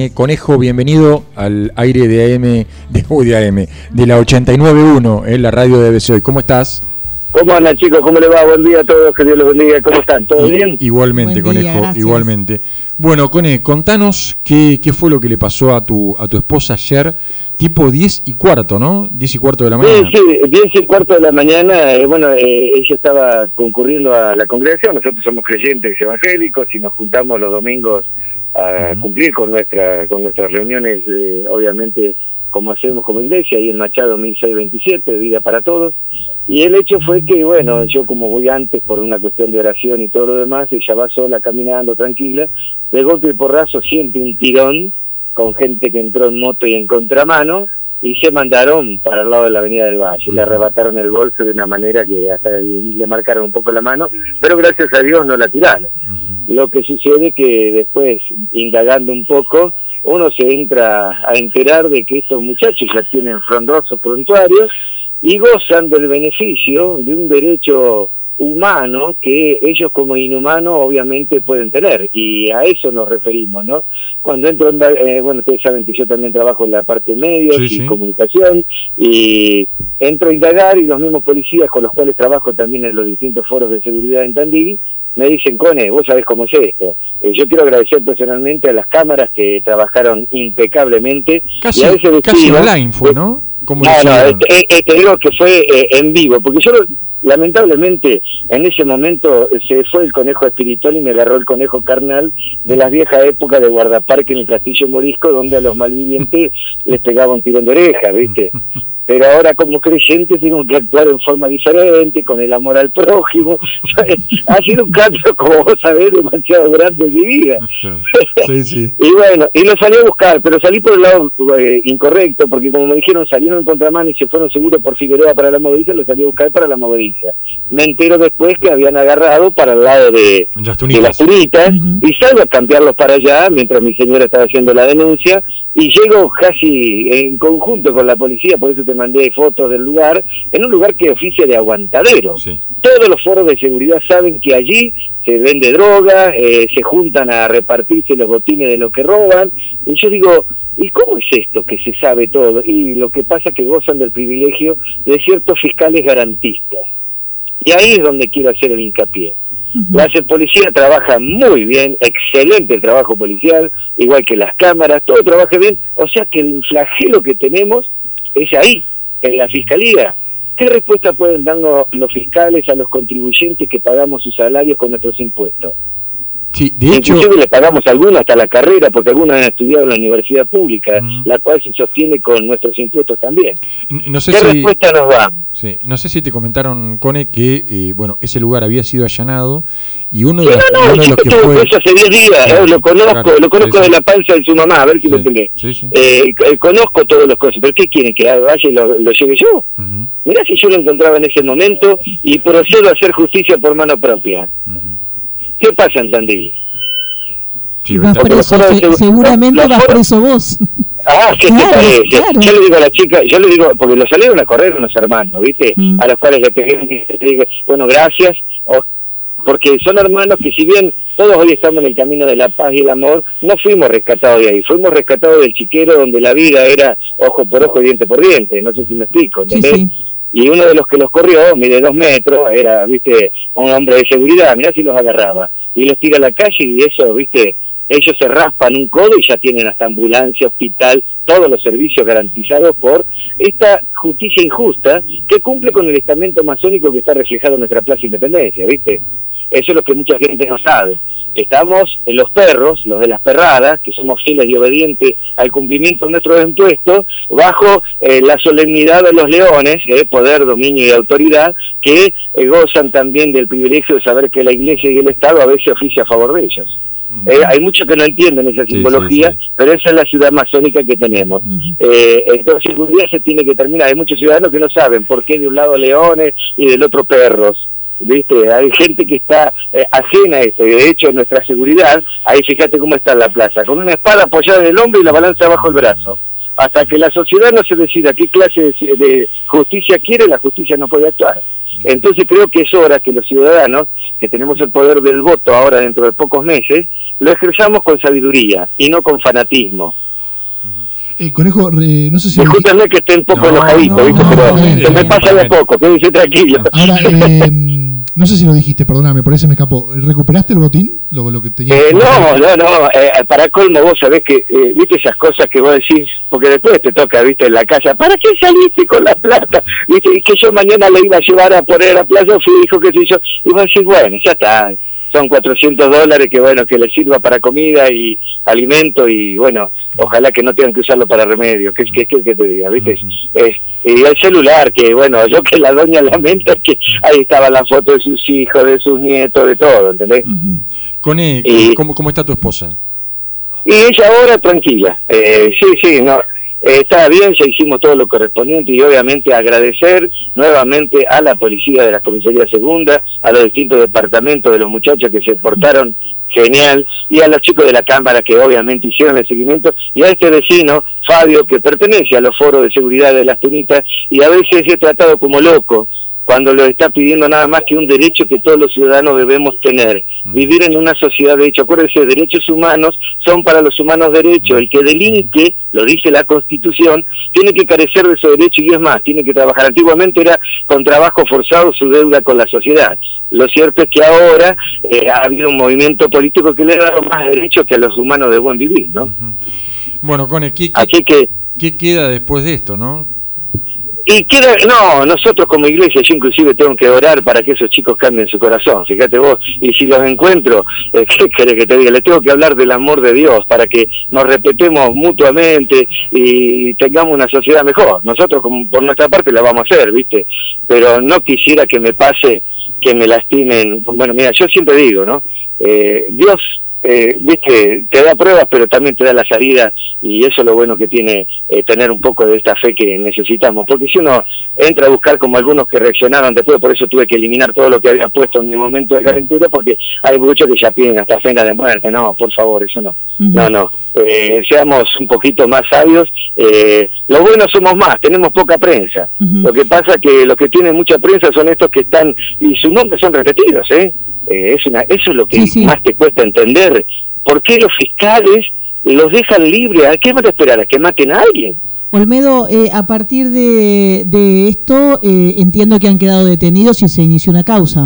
Conejo, bienvenido al aire de de la 89.1, la radio de ABC Hoy. ¿Cómo estás? ¿Cómo andan, chicos? ¿Cómo les va? Buen día a todos, que Dios los bendiga. ¿Cómo están? ¿Todo bien? Igualmente, Buen día, Conejo, gracias. igualmente. Bueno, Cone, contanos qué fue lo que le pasó a tu esposa ayer, tipo 10:15, ¿no? 10:15 de la mañana. Sí, 10:15 de la mañana. Ella estaba concurriendo a la congregación. Nosotros somos creyentes evangélicos y nos juntamos los domingos a cumplir con nuestras reuniones, obviamente, como hacemos como iglesia, ahí en Machado 1627, Vida para Todos. Y el hecho fue que, bueno, yo como voy antes por una cuestión de oración y todo lo demás, ella va sola, caminando, tranquila, de golpe y porrazo siente un tirón con gente que entró en moto y en contramano, y se mandaron para el lado de la Avenida del Valle. Le arrebataron el bolso de una manera que hasta le marcaron un poco la mano, pero gracias a Dios no la tiraron. Lo que sucede que después, indagando un poco, uno se entra a enterar de que estos muchachos ya tienen frondosos prontuarios y gozan del beneficio de un derecho humano que ellos como inhumanos obviamente pueden tener, y a eso nos referimos, ¿no? Cuando entro ustedes saben que yo también trabajo en la parte de medios y comunicación, y entro a indagar, y los mismos policías con los cuales trabajo también en los distintos foros de seguridad en Tandil me dicen: Cone, vos sabés cómo es esto. Yo quiero agradecer personalmente a las cámaras que trabajaron impecablemente. Casi vecino, online fue, ¿no? Te digo que fue en vivo, porque yo lamentablemente en ese momento se fue el conejo espiritual y me agarró el conejo carnal de las viejas épocas de guardaparque en el Castillo Morisco, donde a los malvivientes les pegaba un tirón de oreja, ¿viste? Pero ahora como creyentes tengo que actuar en forma diferente, con el amor al prójimo. Ha sido un cambio, como vos sabés, demasiado grande en mi vida. Sí. Y bueno, y lo salí a buscar, pero salí por el lado incorrecto, porque como me dijeron, salieron en contramano y se fueron seguros por Figueroa para la Movediza, lo salí a buscar para la Movediza. Me entero después que habían agarrado para el lado de las Tunitas, y salgo a cambiarlos para allá, mientras mi señora estaba haciendo la denuncia, y llego casi en conjunto con la policía, por eso te mandé fotos del lugar, en un lugar que oficia de aguantadero. Todos los foros de seguridad saben que allí se vende droga, se juntan a repartirse los botines de lo que roban, y yo digo, ¿y cómo es esto que se sabe todo? Y lo que pasa es que gozan del privilegio de ciertos fiscales garantistas. Y ahí es donde quiero hacer el hincapié. La policía trabaja muy bien, excelente el trabajo policial, igual que las cámaras, todo trabaja bien, o sea que el flagelo que tenemos es ahí, en la fiscalía. ¿Qué respuesta pueden darnos los fiscales a los contribuyentes que pagamos sus salarios con nuestros impuestos? Sí, de hecho, inclusive le pagamos a algunos hasta la carrera, porque algunos han estudiado en la universidad pública, la cual se sostiene con nuestros impuestos también. ¿Qué respuesta nos dan? Sí, no sé si te comentaron, Cone, que ese lugar había sido allanado, y uno de los que fue... Eso hace 10 días, lo conozco de la panza de su mamá, a ver si lo entendés. Conozco todas las cosas, pero ¿qué quieren? ¿Que vaya y lo lleve yo? Mirá si yo lo encontraba en ese momento y procedo a hacer justicia por mano propia. ¿Qué pasa en Tandil? Vas preso, seguramente vas preso vos. ¿Qué te parece? Claro. Yo le digo a la chica, porque lo salieron a correr unos hermanos, ¿viste? A los cuales le pegué, le digo, bueno, gracias, porque son hermanos que, si bien todos hoy estamos en el camino de la paz y el amor, no fuimos rescatados de ahí, fuimos rescatados del chiquero donde la vida era ojo por ojo, diente por diente, no sé si me explico, ¿entendés? Sí. Y uno de los que los corrió, mide 2 metros, era, ¿viste?, un hombre de seguridad, mirá si los agarraba, y los tira a la calle, y eso, ¿viste?, ellos se raspan un codo y ya tienen hasta ambulancia, hospital, todos los servicios garantizados por esta justicia injusta que cumple con el estamento masónico que está reflejado en nuestra Plaza Independencia, ¿viste? Eso es lo que mucha gente no sabe. Estamos en los perros, los de las perradas, que somos fieles y obedientes al cumplimiento de nuestros impuestos, bajo la solemnidad de los leones, poder, dominio y autoridad, que gozan también del privilegio de saber que la Iglesia y el Estado a veces oficia a favor de ellos. Hay muchos que no entienden esa simbología, pero esa es la ciudad masónica que tenemos. Entonces, un día se tiene que terminar. Hay muchos ciudadanos que no saben por qué de un lado leones y del otro perros. ¿Viste? Hay gente que está ajena a esto, y de hecho nuestra seguridad, ahí fíjate cómo está en la plaza, con una espada apoyada en el hombro y la balanza bajo el brazo. Hasta que la sociedad no se decida qué clase de justicia quiere, la justicia no puede actuar. Entonces creo que es hora que los ciudadanos, que tenemos el poder del voto ahora dentro de pocos meses, lo ejerzamos con sabiduría y no con fanatismo. Conejo, no sé si... Discúlpenme que esté un poco enojadito, ¿viste? Pero se me pasa de poco, quédese tranquilo. Ahora, no sé si lo dijiste, perdóname, por eso me escapó. ¿Recuperaste el botín? Lo que tenías. No, para colmo vos sabés que, viste esas cosas que vos decís, porque después te toca, viste, en la casa, ¿para qué saliste con la plata? Viste, y que yo mañana le iba a llevar a poner a plaza, dijo que sí yo, y vos decís, bueno, ya está, son $400 que bueno, que les sirva para comida y alimento y bueno, ojalá que no tengan que usarlo para remedio, que te diga, ¿viste? Y el celular, que bueno, yo que la doña lamenta que ahí estaba la foto de sus hijos, de sus nietos, de todo, ¿entendés? Cone, ¿cómo está tu esposa? Y ella ahora tranquila, está bien, ya hicimos todo lo correspondiente y obviamente agradecer nuevamente a la policía de la comisaría segunda, a los distintos departamentos de los muchachos que se portaron genial y a los chicos de la cámara que obviamente hicieron el seguimiento y a este vecino, Fabio, que pertenece a los foros de seguridad de Las Tunitas y a veces es tratado como loco cuando lo está pidiendo nada más que un derecho que todos los ciudadanos debemos tener, vivir en una sociedad de hecho. Acuérdense, derechos humanos son para los humanos derechos. El que delinque, lo dice la Constitución, tiene que carecer de su derecho y es más, tiene que trabajar. Antiguamente era con trabajo forzado su deuda con la sociedad. Lo cierto es que ahora ha habido un movimiento político que le ha dado más derechos que a los humanos de buen vivir, ¿no? Bueno, Cone, ¿qué queda después de esto, no? Y nosotros como iglesia, yo inclusive tengo que orar para que esos chicos cambien su corazón, fíjate vos, y si los encuentro, ¿qué querés que te diga? Les tengo que hablar del amor de Dios para que nos respetemos mutuamente y tengamos una sociedad mejor. Nosotros por nuestra parte la vamos a hacer, ¿viste? Pero no quisiera que me pase, que me lastimen. Bueno, mira, yo siempre digo, ¿no? Dios... viste, te da pruebas pero también te da la salida y eso es lo bueno que tiene tener un poco de esta fe que necesitamos, porque si uno entra a buscar como algunos que reaccionaron después, por eso tuve que eliminar todo lo que había puesto en mi momento de calentura, porque hay muchos que ya piden hasta pena de muerte. No, por favor, eso no. Seamos un poquito más sabios. Los buenos somos más, tenemos poca prensa. Lo que pasa que los que tienen mucha prensa son estos que están, y sus nombres son repetidos, eso es lo que más te cuesta entender. ¿Por qué los fiscales los dejan libres? ¿A qué van a esperar? ¿A que maten a alguien? Olmedo, a partir de esto, entiendo que han quedado detenidos y se inició una causa.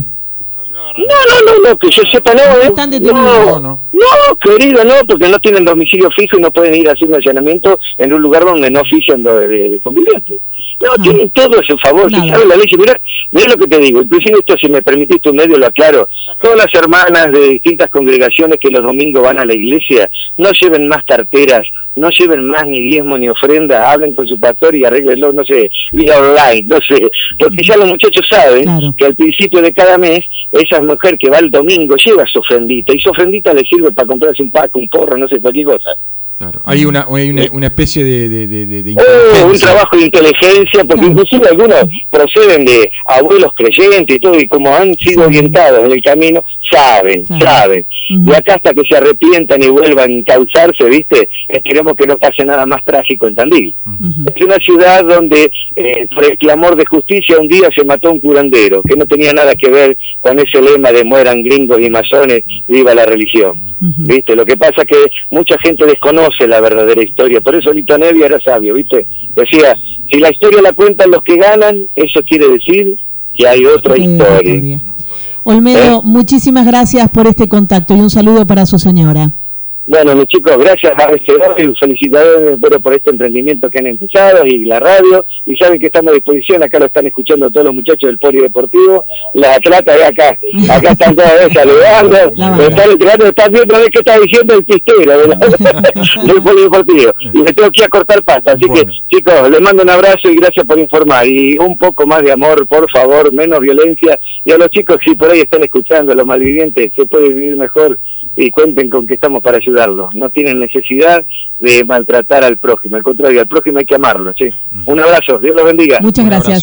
No, que yo sepa, no. ¿Están detenidos? No, querido, no, porque no tienen domicilio fijo y no pueden ir a hacer un allanamiento en un lugar donde no ofician de convivientes. No, tienen todo a su favor, si saben la ley. Mirá lo que te digo, inclusive esto, si me permitís tu medio, lo aclaro. Todas las hermanas de distintas congregaciones que los domingos van a la iglesia, no lleven más carteras, no lleven más ni diezmo ni ofrenda, hablen con su pastor y arréglenlo, no sé, vía online, no sé, porque ya los muchachos saben que al principio de cada mes, esa mujer que va el domingo lleva su ofrendita, y su ofrendita le sirve para comprarse un pack, un porro, no sé, cualquier cosa. Claro, hay una especie de inteligencia. Un trabajo de inteligencia, porque inclusive algunos proceden de abuelos creyentes y todo, y como han sido orientados en el camino, saben. Y acá hasta que se arrepientan y vuelvan a encauzarse, ¿viste? Esperemos que no pase nada más trágico en Tandil. Es una ciudad donde, por el clamor de justicia, un día se mató un curandero, que no tenía nada que ver con ese lema de mueran gringos y masones, viva la religión. ¿Viste? Lo que pasa es que mucha gente desconoce la verdadera historia, por eso Lito Nevia era sabio, ¿viste? Decía, si la historia la cuentan los que ganan, eso quiere decir que hay otra historia. Olmedo, muchísimas gracias por este contacto y un saludo para su señora. Bueno, mis chicos, gracias a y felicitaciones por este emprendimiento que han empezado y la radio, y saben que estamos a disposición, acá lo están escuchando todos los muchachos del Polideportivo, las atletas de acá están todos saludando, están viendo a ver qué está diciendo el pistero del Polideportivo, y me tengo que ir a cortar pasta, así que chicos, les mando un abrazo y gracias por informar, y un poco más de amor, por favor, menos violencia, y a los chicos si por ahí están escuchando, a los malvivientes, se puede vivir mejor, y cuenten con que estamos para ayudarlos. No tienen necesidad de maltratar al prójimo, al contrario, al prójimo hay que amarlo. Un abrazo, Dios los bendiga. Muchas gracias.